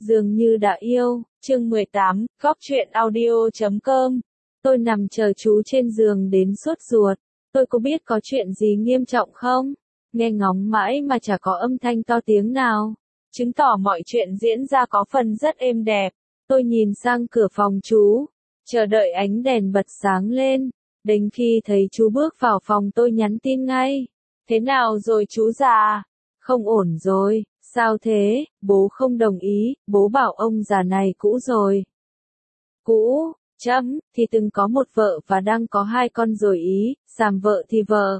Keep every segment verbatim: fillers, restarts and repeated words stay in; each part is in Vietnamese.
Dường như đã yêu, chương mười tám, góc truyện audio chấm com. Tôi nằm chờ chú trên giường đến sốt ruột. Tôi có biết có chuyện gì nghiêm trọng không? Nghe ngóng mãi mà chả có âm thanh to tiếng nào. Chứng tỏ mọi chuyện diễn ra có phần rất êm đẹp. Tôi nhìn sang cửa phòng chú, chờ đợi ánh đèn bật sáng lên. Đến khi thấy chú bước vào phòng tôi nhắn tin ngay. Thế nào rồi chú già? Không ổn rồi. Sao thế? Bố không đồng ý, bố bảo ông già này cũ rồi. Cũ, chấm, thì từng có một vợ và đang có hai con rồi ý, sàm vợ thì vợ.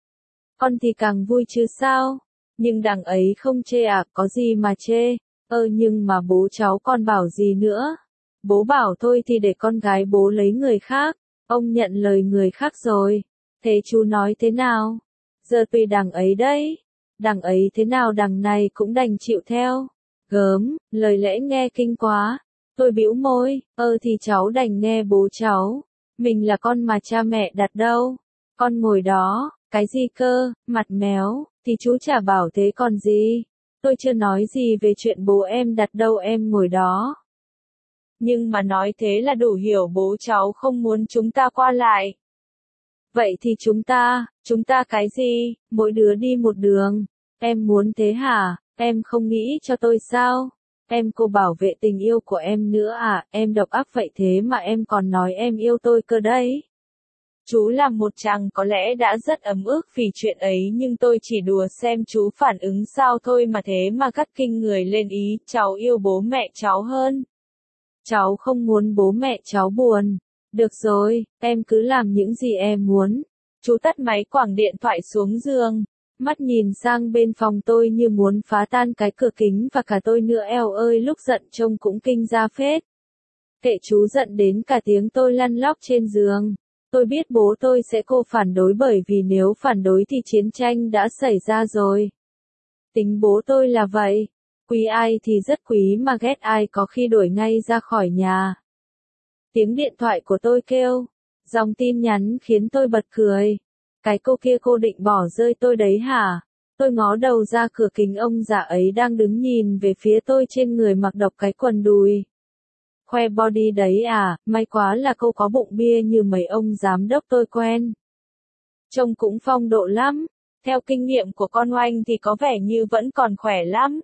Con thì càng vui chứ sao? Nhưng đằng ấy không chê à, có gì mà chê. Ơ nhưng mà bố cháu con bảo gì nữa? Bố bảo thôi thì để con gái bố lấy người khác. Ông nhận lời người khác rồi. Thế chú nói thế nào? Giờ tùy đằng ấy đấy. Đằng ấy thế nào đằng này cũng đành chịu theo. Gớm, lời lẽ nghe kinh quá. Tôi bĩu môi, ơ thì cháu đành nghe bố cháu. Mình là con mà cha mẹ đặt đâu. Con ngồi đó, cái gì cơ, mặt méo, thì chú chả bảo thế còn gì. Tôi chưa nói gì về chuyện bố em đặt đâu em ngồi đó. Nhưng mà nói thế là đủ hiểu bố cháu không muốn chúng ta qua lại. Vậy thì chúng ta, chúng ta cái gì, mỗi đứa đi một đường. Em muốn thế hả, em không nghĩ cho tôi sao? Em cô bảo vệ tình yêu của em nữa à, em độc ác vậy thế mà em còn nói em yêu tôi cơ đấy. Chú là một chàng có lẽ đã rất ấm ức vì chuyện ấy nhưng tôi chỉ đùa xem chú phản ứng sao thôi mà thế mà gắt kinh người lên ý, cháu yêu bố mẹ cháu hơn. Cháu không muốn bố mẹ cháu buồn. Được rồi, em cứ làm những gì em muốn. Chú tắt máy quẳng điện thoại xuống giường. Mắt nhìn sang bên phòng tôi như muốn phá tan cái cửa kính và cả tôi nữa eo ơi lúc giận trông cũng kinh ra phết. Kệ chú giận đến cả tiếng tôi lăn lóc trên giường. Tôi biết bố tôi sẽ cô phản đối bởi vì nếu phản đối thì chiến tranh đã xảy ra rồi. Tính bố tôi là vậy. Quý ai thì rất quý mà ghét ai có khi đuổi ngay ra khỏi nhà. Tiếng điện thoại của tôi kêu. Dòng tin nhắn khiến tôi bật cười. Cái cô kia cô định bỏ rơi tôi đấy hả? Tôi ngó đầu ra cửa kính ông già ấy đang đứng nhìn về phía tôi trên người mặc độc cái quần đùi. Khoe body đấy à, may quá là cô có bụng bia như mấy ông giám đốc tôi quen. Trông cũng phong độ lắm. Theo kinh nghiệm của con oanh thì có vẻ như vẫn còn khỏe lắm.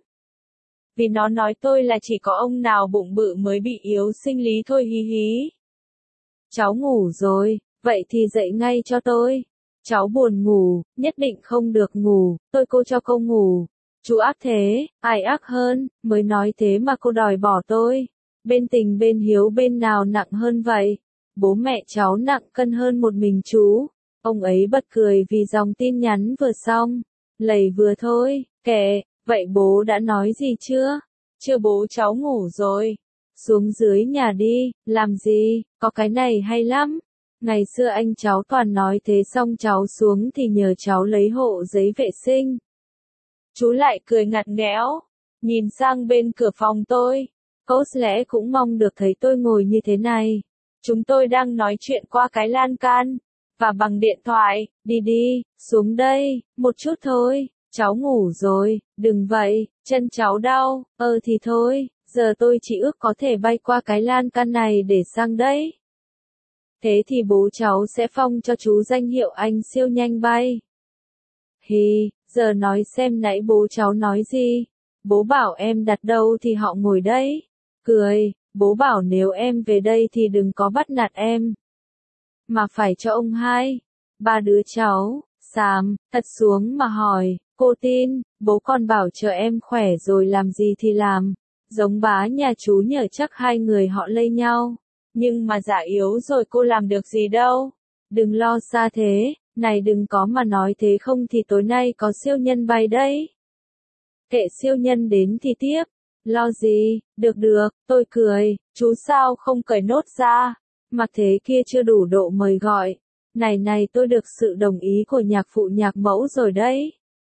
Vì nó nói tôi là chỉ có ông nào bụng bự mới bị yếu sinh lý thôi hí hí. Cháu ngủ rồi, vậy thì dậy ngay cho tôi. Cháu buồn ngủ, nhất định không được ngủ, tôi cô cho cô ngủ. Chú ác thế, ai ác hơn, mới nói thế mà cô đòi bỏ tôi. Bên tình bên hiếu bên nào nặng hơn vậy? Bố mẹ cháu nặng cân hơn một mình chú. Ông ấy bật cười vì dòng tin nhắn vừa xong. Lầy vừa thôi, kệ, vậy bố đã nói gì chưa? Chưa bố cháu ngủ rồi. Xuống dưới nhà đi, làm gì, có cái này hay lắm. Ngày xưa anh cháu toàn nói thế xong cháu xuống thì nhờ cháu lấy hộ giấy vệ sinh. Chú lại cười ngặt nghẽo, nhìn sang bên cửa phòng tôi. Có lẽ cũng mong được thấy tôi ngồi như thế này. Chúng tôi đang nói chuyện qua cái lan can, và bằng điện thoại, đi đi, xuống đây, một chút thôi, cháu ngủ rồi, đừng vậy, chân cháu đau, ờ thì thôi, giờ tôi chỉ ước có thể bay qua cái lan can này để sang đấy. Thế thì bố cháu sẽ phong cho chú danh hiệu anh siêu nhanh bay. Hì, giờ nói xem nãy bố cháu nói gì. Bố bảo em đặt đâu thì họ ngồi đấy. Cười, bố bảo nếu em về đây thì đừng có bắt nạt em. Mà phải cho ông hai, ba đứa cháu, xàm, thật xuống mà hỏi, cô tin, bố con bảo chờ em khỏe rồi làm gì thì làm. Giống bá nhà chú nhờ chắc hai người họ lây nhau. Nhưng mà dạ yếu rồi cô làm được gì đâu. Đừng lo xa thế, này đừng có mà nói thế không thì tối nay có siêu nhân bay đấy. Kệ siêu nhân đến thì tiếp. Lo gì, được được, tôi cười, chú sao không cởi nốt ra. Mặc thế kia chưa đủ độ mời gọi. Này này tôi được sự đồng ý của nhạc phụ nhạc mẫu rồi đấy.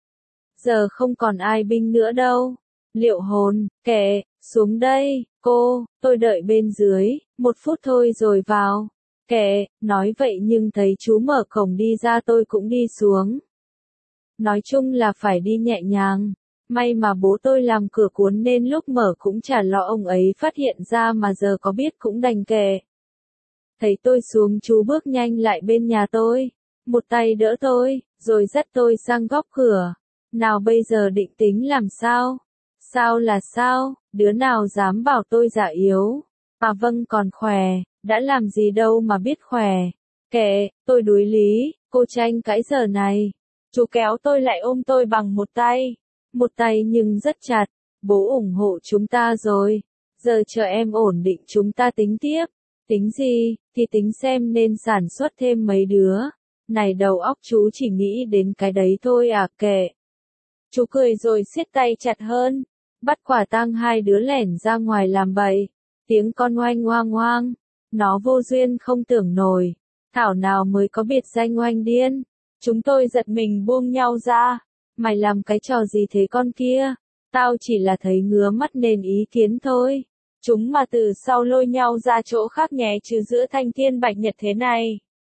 Giờ không còn ai binh nữa đâu. Liệu hồn, kệ, xuống đây, cô, tôi đợi bên dưới, một phút thôi rồi vào. Kệ, nói vậy nhưng thấy chú mở cổng đi ra tôi cũng đi xuống. Nói chung là phải đi nhẹ nhàng. May mà bố tôi làm cửa cuốn nên lúc mở cũng chả lo ông ấy phát hiện ra mà giờ có biết cũng đành kệ. Thấy tôi xuống chú bước nhanh lại bên nhà tôi. Một tay đỡ tôi, rồi dắt tôi sang góc cửa. Nào bây giờ định tính làm sao? Sao là sao? Đứa nào dám bảo tôi già yếu? À vâng còn khỏe, đã làm gì đâu mà biết khỏe. Kệ, tôi đuối lý, cô tranh cãi giờ này. Chú kéo tôi lại ôm tôi bằng một tay. Một tay nhưng rất chặt. Bố ủng hộ chúng ta rồi. Giờ chờ em ổn định chúng ta tính tiếp. Tính gì, thì tính xem nên sản xuất thêm mấy đứa. Này đầu óc chú chỉ nghĩ đến cái đấy thôi à kệ. Chú cười rồi siết tay chặt hơn. Bắt quả tang hai đứa lẻn ra ngoài làm bậy. Tiếng con oanh oang oang. Nó vô duyên không tưởng nổi. Thảo nào mới có biệt danh oanh điên. Chúng tôi giật mình buông nhau ra. Mày làm cái trò gì thế con kia? Tao chỉ là thấy ngứa mắt nên ý kiến thôi. Chúng mà từ sau lôi nhau ra chỗ khác nhé chứ giữa thanh thiên bạch nhật thế này.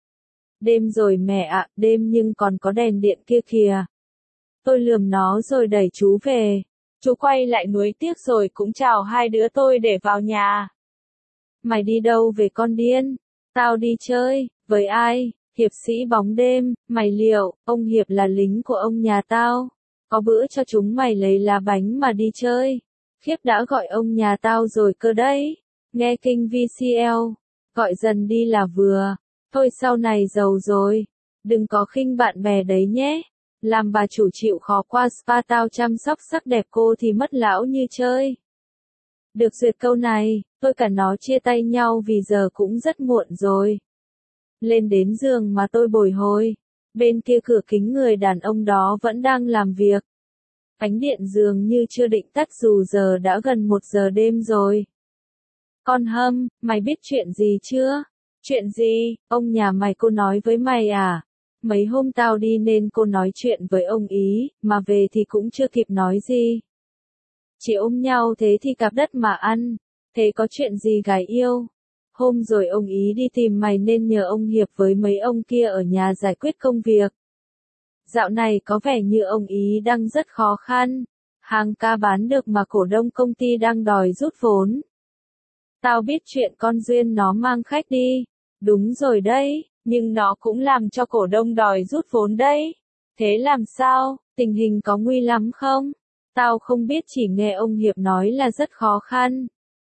Đêm rồi mẹ ạ, đêm nhưng còn có đèn điện kia kìa. Tôi lườm nó rồi đẩy chú về. Chú quay lại nuối tiếc rồi cũng chào hai đứa tôi để vào nhà. Mày đi đâu về con điên? Tao đi chơi, với ai? Hiệp sĩ bóng đêm, mày liệu, ông Hiệp là lính của ông nhà tao. Có bữa cho chúng mày lấy lá bánh mà đi chơi. Khiếp đã gọi ông nhà tao rồi cơ đấy. Nghe kinh vê xê lờ. Gọi dần đi là vừa. Thôi sau này giàu rồi. Đừng có khinh bạn bè đấy nhé. Làm bà chủ chịu khó qua spa tao chăm sóc sắc đẹp cô thì mất lão như chơi. Được duyệt câu này, tôi cả nó chia tay nhau vì giờ cũng rất muộn rồi. Lên đến giường mà tôi bồi hồi. Bên kia cửa kính người đàn ông đó vẫn đang làm việc. Ánh điện dường như chưa định tắt dù giờ đã gần một giờ đêm rồi. Con Hâm, mày biết chuyện gì chưa? Chuyện gì? Ông nhà mày cô nói với mày à? Mấy hôm tao đi nên cô nói chuyện với ông ý, mà về thì cũng chưa kịp nói gì. Chỉ ôm nhau thế thì cạp đất mà ăn. Thế có chuyện gì gái yêu? Hôm rồi ông ý đi tìm mày nên nhờ ông Hiệp với mấy ông kia ở nhà giải quyết công việc. Dạo này có vẻ như ông ý đang rất khó khăn. Hàng ca bán được mà cổ đông công ty đang đòi rút vốn. Tao biết chuyện con Duyên nó mang khách đi. Đúng rồi đấy, nhưng nó cũng làm cho cổ đông đòi rút vốn đấy. Thế làm sao, tình hình có nguy lắm không? Tao không biết chỉ nghe ông Hiệp nói là rất khó khăn.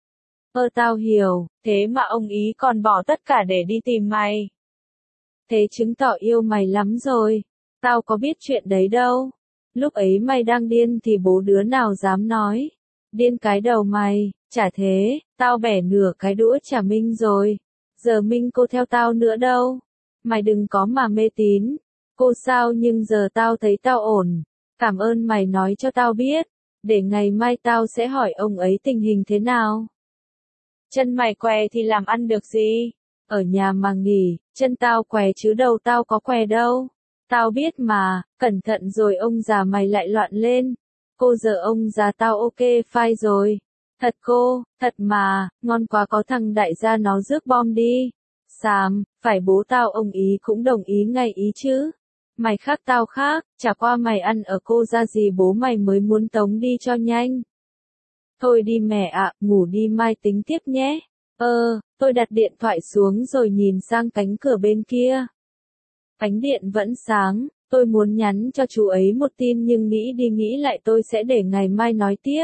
Ơ tao hiểu, thế mà ông ý còn bỏ tất cả để đi tìm mày. Thế chứng tỏ yêu mày lắm rồi. Tao có biết chuyện đấy đâu. Lúc ấy mày đang điên thì bố đứa nào dám nói. Điên cái đầu mày, chả thế, tao bẻ nửa cái đũa chả Minh rồi. Giờ Minh cô theo tao nữa đâu. Mày đừng có mà mê tín. Cô sao nhưng giờ tao thấy tao ổn. Cảm ơn mày nói cho tao biết. Để ngày mai tao sẽ hỏi ông ấy tình hình thế nào. Chân mày què thì làm ăn được gì? Ở nhà mà nghỉ, chân tao què chứ đầu tao có què đâu. Tao biết mà, cẩn thận rồi ông già mày lại loạn lên. Cô giờ ông già tao ok phai rồi. Thật cô, thật mà, ngon quá có thằng đại gia nó rước bom đi. Xàm, phải bố tao ông ý cũng đồng ý ngay ý chứ. Mày khác tao khác, chả qua mày ăn ở cô ra gì bố mày mới muốn tống đi cho nhanh. Thôi đi mẹ ạ, ngủ đi mai tính tiếp nhé. Ơ, tôi đặt điện thoại xuống rồi nhìn sang cánh cửa bên kia. Ánh điện vẫn sáng, tôi muốn nhắn cho chú ấy một tin nhưng nghĩ đi nghĩ lại tôi sẽ để ngày mai nói tiếp.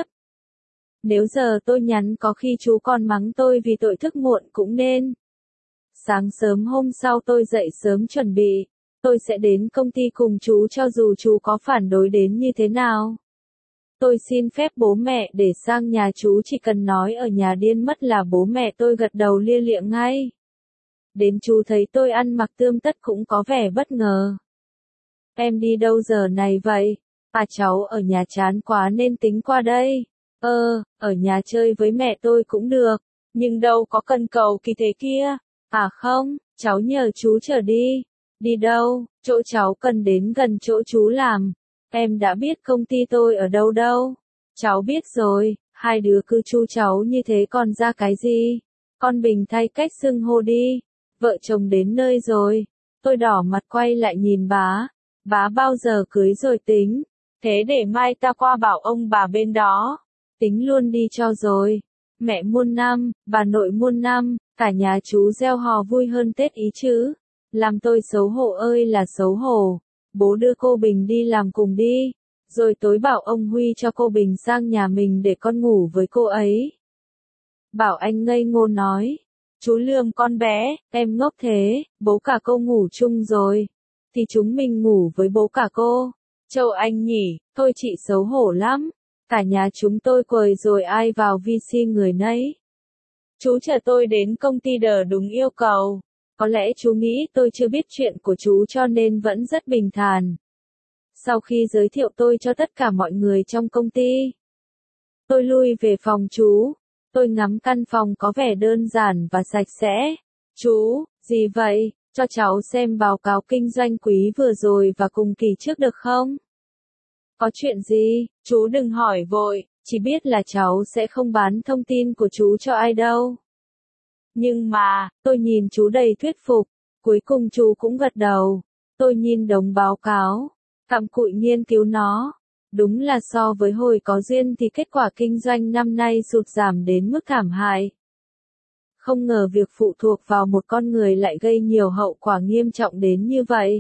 Nếu giờ tôi nhắn có khi chú còn mắng tôi vì tội thức muộn cũng nên. Sáng sớm hôm sau tôi dậy sớm chuẩn bị. Tôi sẽ đến công ty cùng chú cho dù chú có phản đối đến như thế nào. Tôi xin phép bố mẹ để sang nhà chú chỉ cần nói ở nhà điên mất là bố mẹ tôi gật đầu lia lịa ngay. Đến chú thấy tôi ăn mặc tươm tất cũng có vẻ bất ngờ. Em đi đâu giờ này vậy? À cháu ở nhà chán quá nên tính qua đây. Ơ, ở nhà chơi với mẹ tôi cũng được, nhưng đâu có cần cầu kỳ thế kia. À không, cháu nhờ chú chở đi. Đi đâu, chỗ cháu cần đến gần chỗ chú làm. Em đã biết công ty tôi ở đâu đâu. Cháu biết rồi, hai đứa cứ chu cháu như thế còn ra cái gì. Con Bình thay cách xưng hô đi. Vợ chồng đến nơi rồi. Tôi đỏ mặt quay lại nhìn bá. Bá bao giờ cưới rồi tính. Thế để mai ta qua bảo ông bà bên đó. Tính luôn đi cho rồi. Mẹ muôn năm, bà nội muôn năm, cả nhà chú reo hò vui hơn Tết ý chứ. Làm tôi xấu hổ ơi là xấu hổ. Bố đưa cô Bình đi làm cùng đi. Rồi tối bảo ông Huy cho cô Bình sang nhà mình để con ngủ với cô ấy. Bảo Anh ngây ngô nói. Chú lườm con bé, em ngốc thế, bố cả cô ngủ chung rồi. Thì chúng mình ngủ với bố cả cô. Châu Anh nhỉ, thôi chị xấu hổ lắm. Cả nhà chúng tôi quầy rồi ai vào vê xê người nấy. Chú chờ tôi đến công ty đờ đúng yêu cầu. Có lẽ chú nghĩ tôi chưa biết chuyện của chú cho nên vẫn rất bình thản. Sau khi giới thiệu tôi cho tất cả mọi người trong công ty, tôi lui về phòng chú. Tôi ngắm căn phòng có vẻ đơn giản và sạch sẽ. Chú, gì vậy? Cho cháu xem báo cáo kinh doanh quý vừa rồi và cùng kỳ trước được không? Có chuyện gì? Chú đừng hỏi vội, chỉ biết là cháu sẽ không bán thông tin của chú cho ai đâu. Nhưng mà, tôi nhìn chú đầy thuyết phục, cuối cùng chú cũng gật đầu. Tôi nhìn đống báo cáo, cặm cụi nghiên cứu nó. Đúng là so với hồi có duyên thì kết quả kinh doanh năm nay sụt giảm đến mức thảm hại. Không ngờ việc phụ thuộc vào một con người lại gây nhiều hậu quả nghiêm trọng đến như vậy.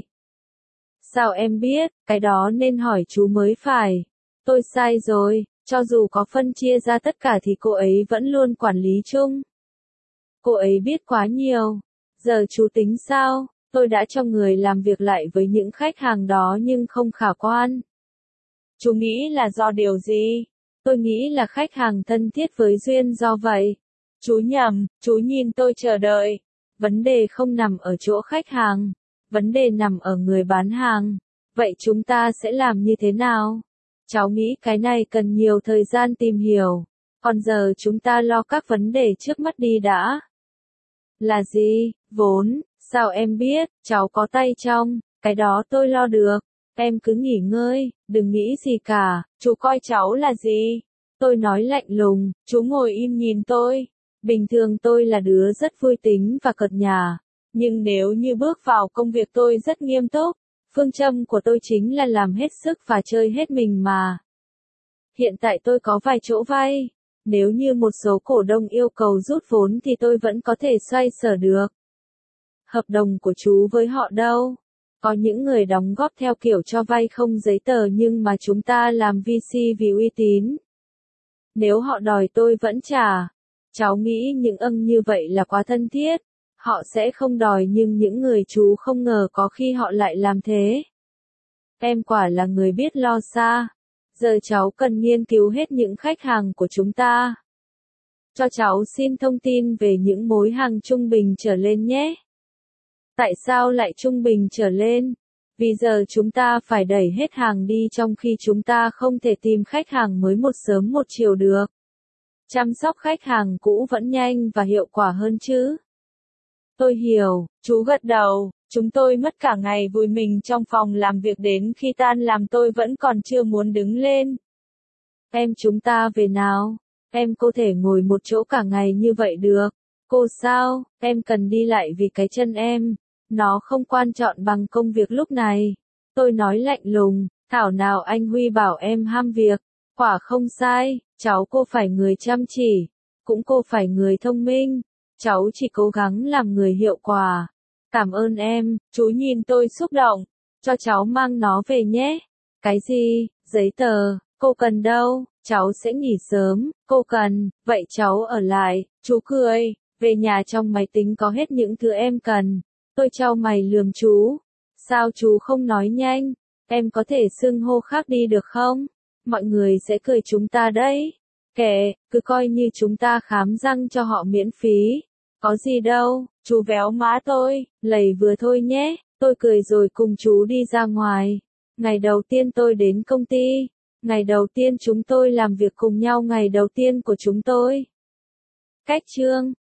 Sao em biết, cái đó nên hỏi chú mới phải. Tôi sai rồi, cho dù có phân chia ra tất cả thì cô ấy vẫn luôn quản lý chung. Cô ấy biết quá nhiều. Giờ chú tính sao? Tôi đã cho người làm việc lại với những khách hàng đó nhưng không khả quan. Chú nghĩ là do điều gì? Tôi nghĩ là khách hàng thân thiết với Duyên do vậy. Chú nhầm, chú nhìn tôi chờ đợi. Vấn đề không nằm ở chỗ khách hàng. Vấn đề nằm ở người bán hàng. Vậy chúng ta sẽ làm như thế nào? Cháu nghĩ cái này cần nhiều thời gian tìm hiểu. Còn giờ chúng ta lo các vấn đề trước mắt đi đã. Là gì? Vốn, sao em biết, cháu có tay trong, cái đó tôi lo được. Em cứ nghỉ ngơi, đừng nghĩ gì cả, chú coi cháu là gì? Tôi nói lạnh lùng, chú ngồi im nhìn tôi. Bình thường tôi là đứa rất vui tính và cợt nhả. Nhưng nếu như bước vào công việc tôi rất nghiêm túc. Phương châm của tôi chính là làm hết sức và chơi hết mình mà. Hiện tại tôi có vài chỗ vay. Nếu như một số cổ đông yêu cầu rút vốn thì tôi vẫn có thể xoay sở được. Hợp đồng của chú với họ đâu? Có những người đóng góp theo kiểu cho vay không giấy tờ nhưng mà chúng ta làm vê xê vì uy tín. Nếu họ đòi tôi vẫn trả. Cháu nghĩ những âm như vậy là quá thân thiết. Họ sẽ không đòi nhưng những người chú không ngờ có khi họ lại làm thế. Em quả là người biết lo xa. Giờ cháu cần nghiên cứu hết những khách hàng của chúng ta. Cho cháu xin thông tin về những mối hàng trung bình trở lên nhé. Tại sao lại trung bình trở lên? Vì giờ chúng ta phải đẩy hết hàng đi trong khi chúng ta không thể tìm khách hàng mới một sớm một chiều được. Chăm sóc khách hàng cũ vẫn nhanh và hiệu quả hơn chứ. Tôi hiểu, chú gật đầu, chúng tôi mất cả ngày vùi mình trong phòng làm việc đến khi tan làm tôi vẫn còn chưa muốn đứng lên. Em chúng ta về nào? Em có thể ngồi một chỗ cả ngày như vậy được. Cô sao? Em cần đi lại vì cái chân em. Nó không quan trọng bằng công việc lúc này. Tôi nói lạnh lùng, thảo nào anh Huy bảo em ham việc. Quả không sai, cháu cô phải người chăm chỉ. Cũng cô phải người thông minh. Cháu chỉ cố gắng làm người hiệu quả. Cảm ơn em, chú nhìn tôi xúc động. Cho cháu mang nó về nhé. Cái gì? Giấy tờ, cô cần đâu? Cháu sẽ nghỉ sớm, cô cần, vậy cháu ở lại. Chú cười, về nhà trong máy tính có hết những thứ em cần. Tôi chau mày lườm chú. Sao chú không nói nhanh? Em có thể xưng hô khác đi được không? Mọi người sẽ cười chúng ta đấy. Kệ, cứ coi như chúng ta khám răng cho họ miễn phí. Có gì đâu, chú véo má tôi, lầy vừa thôi nhé. Tôi cười rồi cùng chú đi ra ngoài. Ngày đầu tiên tôi đến công ty. Ngày đầu tiên chúng tôi làm việc cùng nhau ngày đầu tiên của chúng tôi. Cách chương